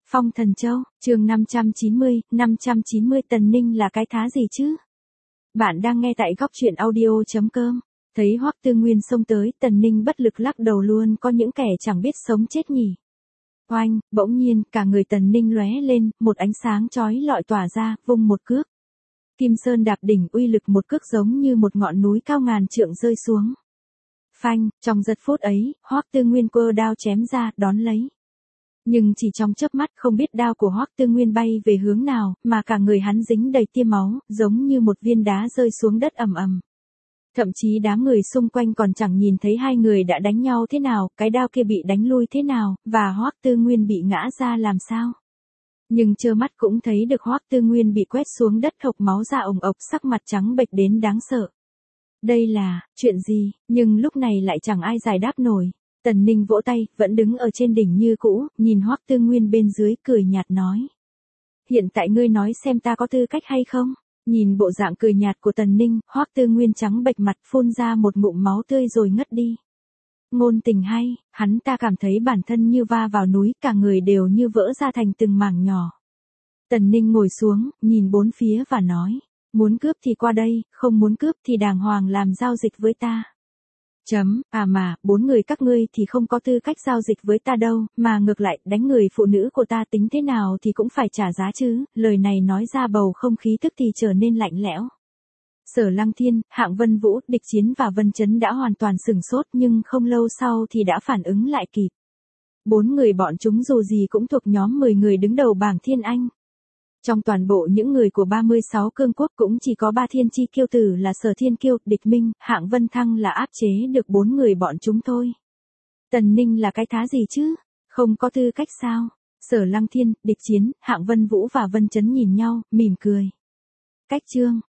Phong Thần Châu, chương 590 Tần Ninh là cái thá gì chứ? Bạn đang nghe tại góc truyện audio.com. Thấy Hoắc Tư Nguyên xông tới, Tần Ninh bất lực lắc đầu luôn, có những kẻ chẳng biết sống chết nhỉ. Oanh, bỗng nhiên, cả người Tần Ninh lóe lên, một ánh sáng chói lọi tỏa ra, vung một cước. Kim Sơn đạp đỉnh, uy lực một cước giống như một ngọn núi cao ngàn trượng rơi xuống. Phanh, trong giây phút ấy, Hoắc Tư Nguyên quơ đao chém ra, đón lấy. Nhưng chỉ trong chớp mắt, không biết đao của Hoắc Tư Nguyên bay về hướng nào, mà cả người hắn dính đầy tia máu, giống như một viên đá rơi xuống đất ầm ầm. Thậm chí đám người xung quanh còn chẳng nhìn thấy hai người đã đánh nhau thế nào, cái đao kia bị đánh lui thế nào, và Hoắc Tư Nguyên bị ngã ra làm sao. Nhưng trơ mắt cũng thấy được Hoắc Tư Nguyên bị quét xuống đất hộc máu ra ồng ộc, sắc mặt trắng bệch đến đáng sợ. Đây là, chuyện gì, nhưng lúc này lại chẳng ai giải đáp nổi. Tần Ninh vỗ tay, vẫn đứng ở trên đỉnh như cũ, nhìn Hoắc Tư Nguyên bên dưới, cười nhạt nói. Hiện tại ngươi nói xem ta có tư cách hay không? Nhìn bộ dạng cười nhạt của Tần Ninh, Hoắc Tư Nguyên trắng bệch mặt, phun ra một ngụm máu tươi rồi ngất đi. Ngôn tình hay, hắn ta cảm thấy bản thân như va vào núi, cả người đều như vỡ ra thành từng mảng nhỏ. Tần Ninh ngồi xuống, nhìn bốn phía và nói, muốn cướp thì qua đây, không muốn cướp thì đàng hoàng làm giao dịch với ta. Mà, bốn người các ngươi thì không có tư cách giao dịch với ta đâu, mà ngược lại, đánh người phụ nữ của ta tính thế nào thì cũng phải trả giá chứ, lời này nói ra bầu không khí tức thì trở nên lạnh lẽo. Sở Lăng Thiên, Hạng Vân Vũ, Địch Chiến và Vân Chấn đã hoàn toàn sửng sốt nhưng không lâu sau thì đã phản ứng lại kịp. Bốn người bọn chúng dù gì cũng thuộc nhóm 10 người đứng đầu bảng Thiên Anh. Trong toàn bộ những người của 36 cương quốc cũng chỉ có 3 thiên chi kiêu tử là Sở Thiên Kiêu, Địch Minh, Hạng Vân Thăng là áp chế được 4 người bọn chúng thôi. Tần Ninh là cái thá gì chứ? Không có tư cách sao? Sở Lăng Thiên, Địch Chiến, Hạng Vân Vũ và Vân Chấn nhìn nhau, mỉm cười. Cách chương,